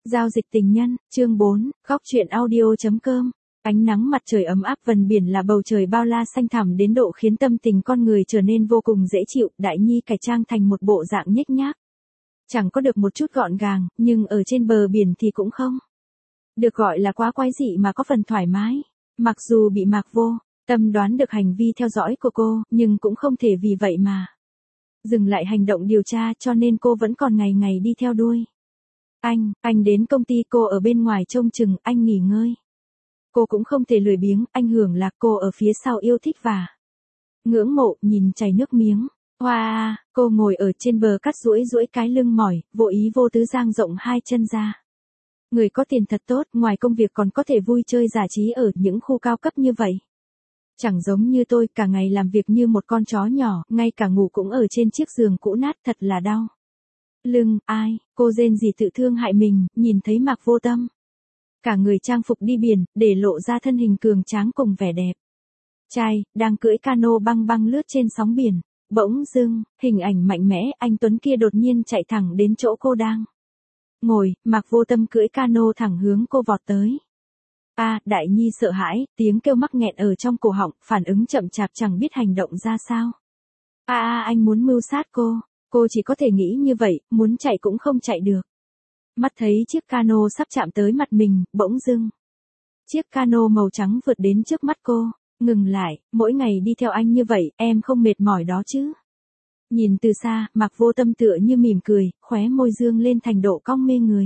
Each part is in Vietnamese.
Giao dịch tình nhân, chương 4, góc truyện audio.com. Ánh nắng mặt trời ấm áp, vần biển là bầu trời bao la xanh thẳm đến độ khiến tâm tình con người trở nên vô cùng dễ chịu. Đại Nhi cải trang thành một bộ dạng nhếch nhác. Chẳng có được một chút gọn gàng, nhưng ở trên bờ biển thì cũng không được gọi là quá quái dị mà có phần thoải mái. Mặc dù bị Mạc Vô Tâm đoán được hành vi theo dõi của cô, nhưng cũng không thể vì vậy mà dừng lại hành động điều tra, cho nên cô vẫn còn ngày ngày đi theo đuôi. Anh đến công ty, cô ở bên ngoài trông chừng, anh nghỉ ngơi. Cô cũng không thể lười biếng, anh hưởng lạc, cô ở phía sau yêu thích và ngưỡng mộ, nhìn chảy nước miếng. Hoa, cô ngồi ở trên bờ cát duỗi cái lưng mỏi, vô ý vô tứ dang rộng hai chân ra. Người có tiền thật tốt, ngoài công việc còn có thể vui chơi giải trí ở những khu cao cấp như vậy. Chẳng giống như tôi, cả ngày làm việc như một con chó nhỏ, ngay cả ngủ cũng ở trên chiếc giường cũ nát, thật là đau lưng. Ai, cô rên rỉ tự thương hại mình, nhìn thấy Mạc Vô Tâm. Cả người trang phục đi biển, để lộ ra thân hình cường tráng cùng vẻ đẹp trai, đang cưỡi cano băng băng lướt trên sóng biển. Bỗng dưng, hình ảnh mạnh mẽ, anh Tuấn kia đột nhiên chạy thẳng đến chỗ cô đang ngồi, Mạc Vô Tâm cưỡi cano thẳng hướng cô vọt tới. Đại Nhi sợ hãi, tiếng kêu mắc nghẹn ở trong cổ họng, phản ứng chậm chạp chẳng biết hành động ra sao. Anh muốn mưu sát cô. Cô chỉ có thể nghĩ như vậy, muốn chạy cũng không chạy được. Mắt thấy chiếc cano sắp chạm tới mặt mình, bỗng dưng chiếc cano màu trắng vượt đến trước mắt cô. Ngừng lại, mỗi ngày đi theo anh như vậy, em không mệt mỏi đó chứ? Nhìn từ xa, Mạc Vô Tâm tựa như mỉm cười, khóe môi dương lên thành độ cong mê người.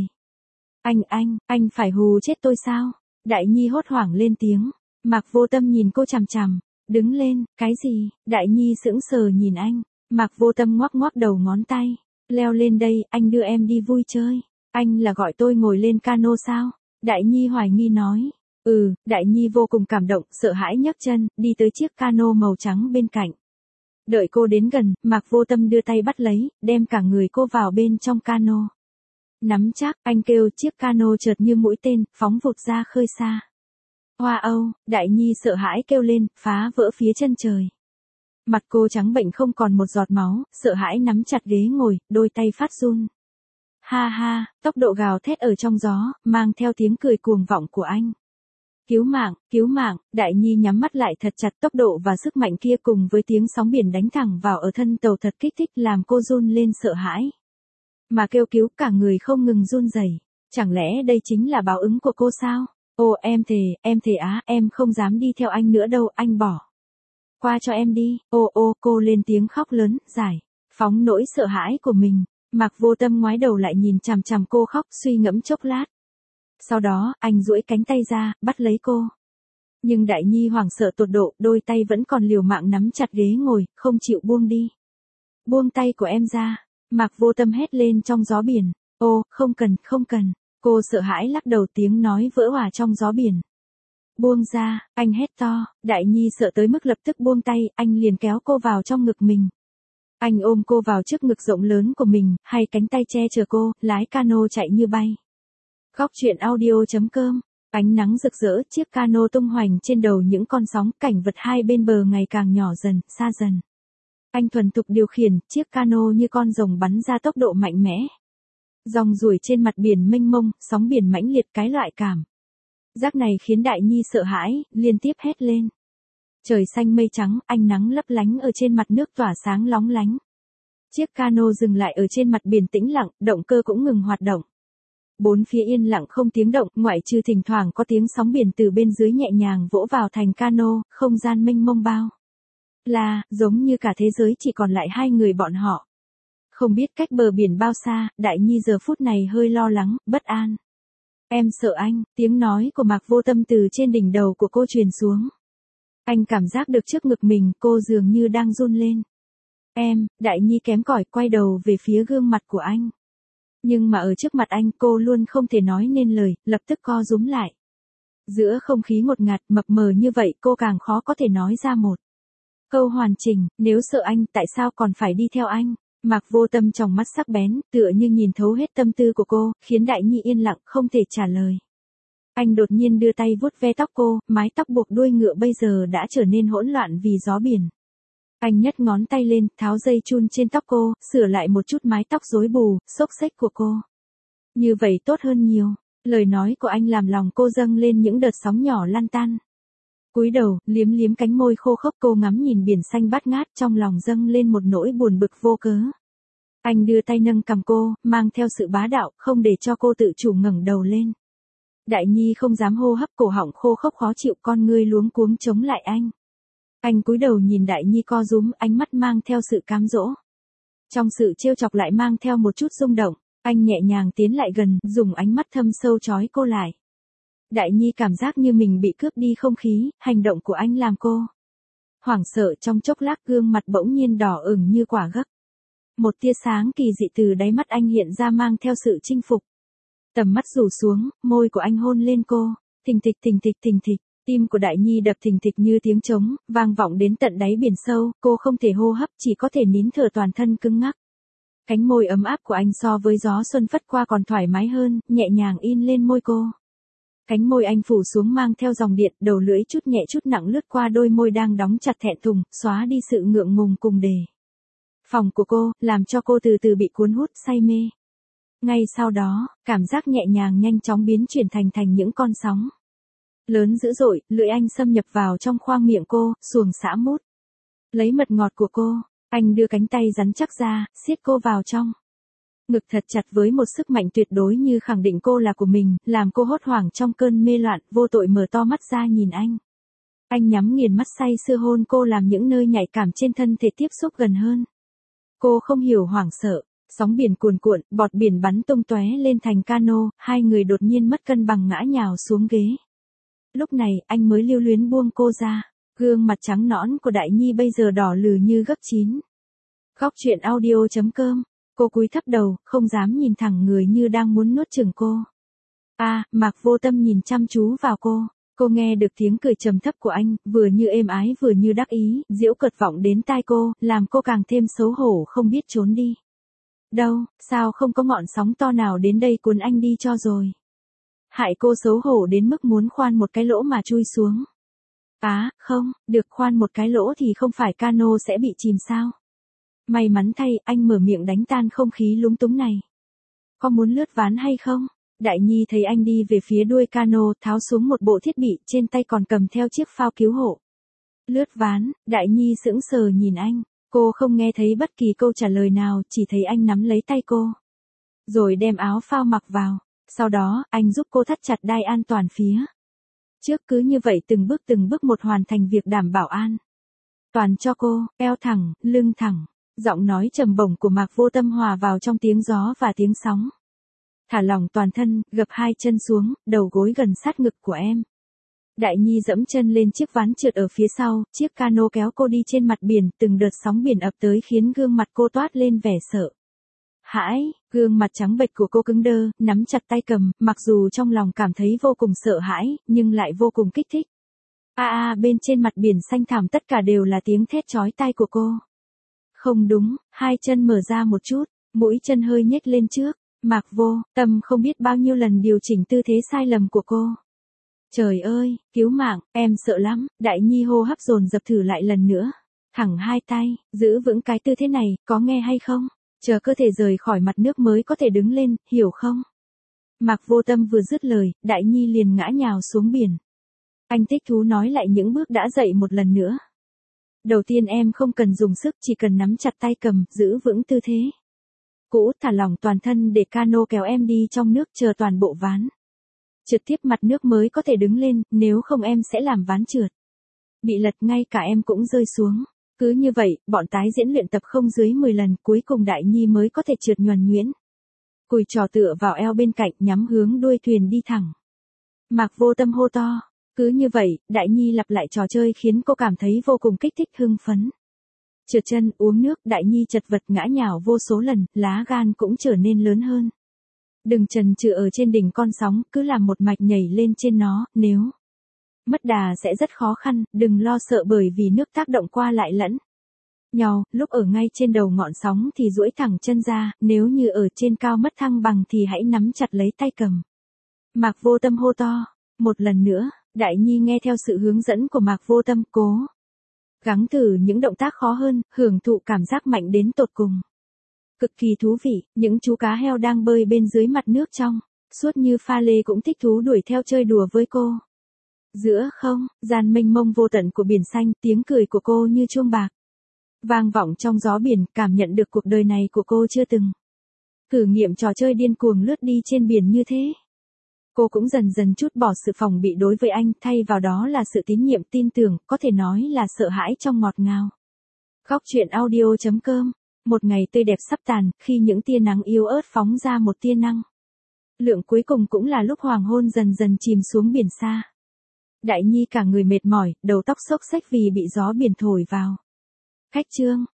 Anh phải hù chết tôi sao? Đại Nhi hốt hoảng lên tiếng. Mạc Vô Tâm nhìn cô chằm chằm. Đứng lên, cái gì? Đại Nhi sững sờ nhìn anh. Mạc Vô Tâm ngoắc ngoắc đầu ngón tay. Leo lên đây, anh đưa em đi vui chơi. Anh là gọi tôi ngồi lên cano sao? Đại Nhi hoài nghi nói. Đại Nhi vô cùng cảm động, sợ hãi nhấc chân, đi tới chiếc cano màu trắng bên cạnh. Đợi cô đến gần, Mạc Vô Tâm đưa tay bắt lấy, đem cả người cô vào bên trong cano. Nắm chắc, anh kêu, chiếc cano chợt như mũi tên, phóng vụt ra khơi xa. Hoa Âu, Đại Nhi sợ hãi kêu lên, phá vỡ phía chân trời. Mặt cô trắng bệnh không còn một giọt máu, sợ hãi nắm chặt ghế ngồi, đôi tay phát run. Ha, tốc độ gào thét ở trong gió, mang theo tiếng cười cuồng vọng của anh. Cứu mạng, Đại Nhi nhắm mắt lại thật chặt, tốc độ và sức mạnh kia cùng với tiếng sóng biển đánh thẳng vào ở thân tàu thật kích thích làm cô run lên sợ hãi. Mà kêu cứu, cả người không ngừng run rẩy. Chẳng lẽ đây chính là báo ứng của cô sao? Em thề em không dám đi theo anh nữa đâu, anh bỏ qua cho em đi. Cô lên tiếng khóc lớn, giải phóng nỗi sợ hãi của mình. Mạc Vô Tâm ngoái đầu lại nhìn chằm chằm cô khóc, suy ngẫm chốc lát. Sau đó, anh duỗi cánh tay ra, bắt lấy cô. Nhưng Đại Nhi hoảng sợ tột độ, đôi tay vẫn còn liều mạng nắm chặt ghế ngồi, không chịu buông đi. Buông tay của em ra. Mạc Vô Tâm hét lên trong gió biển. Không cần. Cô sợ hãi lắc đầu, tiếng nói vỡ òa trong gió biển. Buông ra, anh hét to. Đại Nhi sợ tới mức lập tức buông tay, anh liền kéo cô vào trong ngực mình. Anh ôm cô vào trước ngực rộng lớn của mình, hai cánh tay che chở cô, lái cano chạy như bay. Góc truyện audio.com. Ánh nắng rực rỡ, chiếc cano tung hoành trên đầu những con sóng, cảnh vật hai bên bờ ngày càng nhỏ dần, xa dần. Anh thuần thục điều khiển, chiếc cano như con rồng bắn ra tốc độ mạnh mẽ. Dòng ruổi trên mặt biển mênh mông, sóng biển mãnh liệt, cái loại cảm giác này khiến Đại Nhi sợ hãi, liên tiếp hét lên. Trời xanh mây trắng, ánh nắng lấp lánh ở trên mặt nước tỏa sáng lóng lánh. Chiếc cano dừng lại ở trên mặt biển tĩnh lặng, động cơ cũng ngừng hoạt động. Bốn phía yên lặng không tiếng động, ngoại trừ thỉnh thoảng có tiếng sóng biển từ bên dưới nhẹ nhàng vỗ vào thành cano, không gian mênh mông bao la, giống như cả thế giới chỉ còn lại hai người bọn họ. Không biết cách bờ biển bao xa, Đại Nhi giờ phút này hơi lo lắng, bất an. Em sợ anh, tiếng nói của Mạc Vô Tâm từ trên đỉnh đầu của cô truyền xuống. Anh cảm giác được trước ngực mình, cô dường như đang run lên. Đại Nhi kém cỏi quay đầu về phía gương mặt của anh. Nhưng mà ở trước mặt anh, cô luôn không thể nói nên lời, lập tức co rúm lại. Giữa không khí ngột ngạt, mập mờ như vậy, cô càng khó có thể nói ra một câu hoàn chỉnh. Nếu sợ anh, tại sao còn phải đi theo anh? Mạc Vô Tâm trong mắt sắc bén, tựa như nhìn thấu hết tâm tư của cô, khiến Đại Nhi yên lặng, không thể trả lời. Anh đột nhiên đưa tay vuốt ve tóc cô, mái tóc buộc đuôi ngựa bây giờ đã trở nên hỗn loạn vì gió biển. Anh nhấc ngón tay lên, tháo dây chun trên tóc cô, sửa lại một chút mái tóc rối bù, xốc xếch của cô. Như vậy tốt hơn nhiều. Lời nói của anh làm lòng cô dâng lên những đợt sóng nhỏ lan tan. Cúi đầu, liếm liếm cánh môi khô khốc, cô ngắm nhìn biển xanh bát ngát, trong lòng dâng lên một nỗi buồn bực vô cớ. Anh đưa tay nâng cằm cô, mang theo sự bá đạo, không để cho cô tự chủ ngẩng đầu lên. Đại Nhi không dám hô hấp, cổ họng khô khốc khó chịu, con ngươi luống cuống chống lại anh. Anh cúi đầu nhìn Đại Nhi co rúm, ánh mắt mang theo sự cám dỗ. Trong sự trêu chọc lại mang theo một chút rung động, anh nhẹ nhàng tiến lại gần, dùng ánh mắt thâm sâu trói cô lại. Đại Nhi cảm giác như mình bị cướp đi không khí, hành động của anh làm cô hoảng sợ, trong chốc lát gương mặt bỗng nhiên đỏ ửng như quả gấc. Một tia sáng kỳ dị từ đáy mắt anh hiện ra mang theo sự chinh phục. Tầm mắt rủ xuống, môi của anh hôn lên cô, thình thịch thình thịch thình thịch, tim của Đại Nhi đập thình thịch như tiếng trống, vang vọng đến tận đáy biển sâu, cô không thể hô hấp, chỉ có thể nín thở, toàn thân cứng ngắc. Cánh môi ấm áp của anh so với gió xuân phất qua còn thoải mái hơn, nhẹ nhàng in lên môi cô. Cánh môi anh phủ xuống mang theo dòng điện, đầu lưỡi chút nhẹ chút nặng lướt qua đôi môi đang đóng chặt thẹn thùng, xóa đi sự ngượng ngùng cùng đề phòng của cô, làm cho cô từ từ bị cuốn hút say mê. Ngay sau đó, cảm giác nhẹ nhàng nhanh chóng biến chuyển thành những con sóng lớn dữ dội, lưỡi anh xâm nhập vào trong khoang miệng cô, xuồng xả mút. Lấy mật ngọt của cô, anh đưa cánh tay rắn chắc ra, siết cô vào trong ngực thật chặt với một sức mạnh tuyệt đối như khẳng định cô là của mình, làm cô hốt hoảng trong cơn mê loạn, vô tội mở to mắt ra nhìn anh. Anh nhắm nghiền mắt say sưa hôn cô, làm những nơi nhạy cảm trên thân thể tiếp xúc gần hơn. Cô không hiểu, hoảng sợ, sóng biển cuồn cuộn, bọt biển bắn tung tóe lên thành cano, hai người đột nhiên mất cân bằng ngã nhào xuống ghế. Lúc này, anh mới lưu luyến buông cô ra, gương mặt trắng nõn của Đại Nhi bây giờ đỏ lừ như gấc chín. Góc truyện audio.com. Cô cúi thấp đầu, không dám nhìn thẳng người như đang muốn nuốt chửng cô. Mạc Vô Tâm nhìn chăm chú vào cô nghe được tiếng cười trầm thấp của anh, vừa như êm ái vừa như đắc ý, giễu cợt vọng đến tai cô, làm cô càng thêm xấu hổ không biết trốn đi đâu, sao không có ngọn sóng to nào đến đây cuốn anh đi cho rồi. Hại cô xấu hổ đến mức muốn khoan một cái lỗ mà chui xuống. Không, được, khoan một cái lỗ thì không phải cano sẽ bị chìm sao? May mắn thay, anh mở miệng đánh tan không khí lúng túng này. Có muốn lướt ván hay không? Đại Nhi thấy anh đi về phía đuôi cano, tháo xuống một bộ thiết bị, trên tay còn cầm theo chiếc phao cứu hộ. Lướt ván, Đại Nhi sững sờ nhìn anh. Cô không nghe thấy bất kỳ câu trả lời nào, chỉ thấy anh nắm lấy tay cô, rồi đem áo phao mặc vào. Sau đó, anh giúp cô thắt chặt đai an toàn phía trước, cứ như vậy từng bước một hoàn thành việc đảm bảo an toàn cho cô, eo thẳng, lưng thẳng. Giọng nói trầm bổng của Mạc Vô Tâm hòa vào trong tiếng gió và tiếng sóng. Thả lỏng toàn thân, gập hai chân xuống, đầu gối gần sát ngực của em. Đại Nhi dẫm chân lên chiếc ván trượt ở phía sau, chiếc cano kéo cô đi trên mặt biển, từng đợt sóng biển ập tới khiến gương mặt cô toát lên vẻ sợ hãi, gương mặt trắng bệch của cô cứng đơ, nắm chặt tay cầm, mặc dù trong lòng cảm thấy vô cùng sợ hãi, nhưng lại vô cùng kích thích. Bên trên mặt biển xanh thẳm tất cả đều là tiếng thét chói tai của cô. Không đúng, hai chân mở ra một chút, mũi chân hơi nhếch lên trước. Mạc Vô Tâm không biết bao nhiêu lần điều chỉnh tư thế sai lầm của cô. Trời ơi, cứu mạng, em sợ lắm. Đại Nhi hô hấp dồn dập thử lại lần nữa. Thẳng hai tay, giữ vững cái tư thế này, có nghe hay không? Chờ cơ thể rời khỏi mặt nước mới có thể đứng lên, hiểu không? Mạc Vô Tâm vừa dứt lời, Đại Nhi liền ngã nhào xuống biển. Anh thích thú nói lại những bước đã dậy một lần nữa. Đầu tiên em không cần dùng sức, chỉ cần nắm chặt tay cầm, giữ vững tư thế cũ, thả lỏng toàn thân để cano kéo em đi trong nước, chờ toàn bộ ván trượt tiếp mặt nước mới có thể đứng lên, nếu không em sẽ làm ván trượt bị lật, ngay cả em cũng rơi xuống. Cứ như vậy, bọn tái diễn luyện tập không dưới 10 lần, cuối cùng Đại Nhi mới có thể trượt nhoẻn nhuyễn. Cùi trò tựa vào eo bên cạnh, nhắm hướng đuôi thuyền đi thẳng. Mạc Vô Tâm hô to. Cứ như vậy, Đại Nhi lặp lại trò chơi khiến cô cảm thấy vô cùng kích thích hưng phấn. Trượt chân, uống nước, Đại Nhi chật vật ngã nhào vô số lần, lá gan cũng trở nên lớn hơn. Đừng chần chừ ở trên đỉnh con sóng, cứ làm một mạch nhảy lên trên nó, nếu mất đà sẽ rất khó khăn, đừng lo sợ bởi vì nước tác động qua lại lẫn nhau, lúc ở ngay trên đầu ngọn sóng thì duỗi thẳng chân ra, nếu như ở trên cao mất thăng bằng thì hãy nắm chặt lấy tay cầm. Mạc Vô Tâm hô to. Một lần nữa, Đại Nhi nghe theo sự hướng dẫn của Mạc Vô Tâm, cố gắng thử những động tác khó hơn, hưởng thụ cảm giác mạnh đến tột cùng. Cực kỳ thú vị, những chú cá heo đang bơi bên dưới mặt nước trong, suốt như pha lê cũng thích thú đuổi theo chơi đùa với cô. Giữa không, gian mênh mông vô tận của biển xanh, tiếng cười của cô như chuông bạc. Vang vọng trong gió biển, cảm nhận được cuộc đời này của cô chưa từng. Thử nghiệm trò chơi điên cuồng lướt đi trên biển như thế. Cô cũng dần dần trút bỏ sự phòng bị đối với anh, thay vào đó là sự tín nhiệm tin tưởng, có thể nói là sợ hãi trong ngọt ngào. Góc truyện audio.com. Một ngày tươi đẹp sắp tàn, khi những tia nắng yếu ớt phóng ra một tia năng lượng cuối cùng cũng là lúc hoàng hôn dần dần chìm xuống biển xa. Đại Nhi cả người mệt mỏi, đầu tóc xốc xếch vì bị gió biển thổi vào. Khách trương,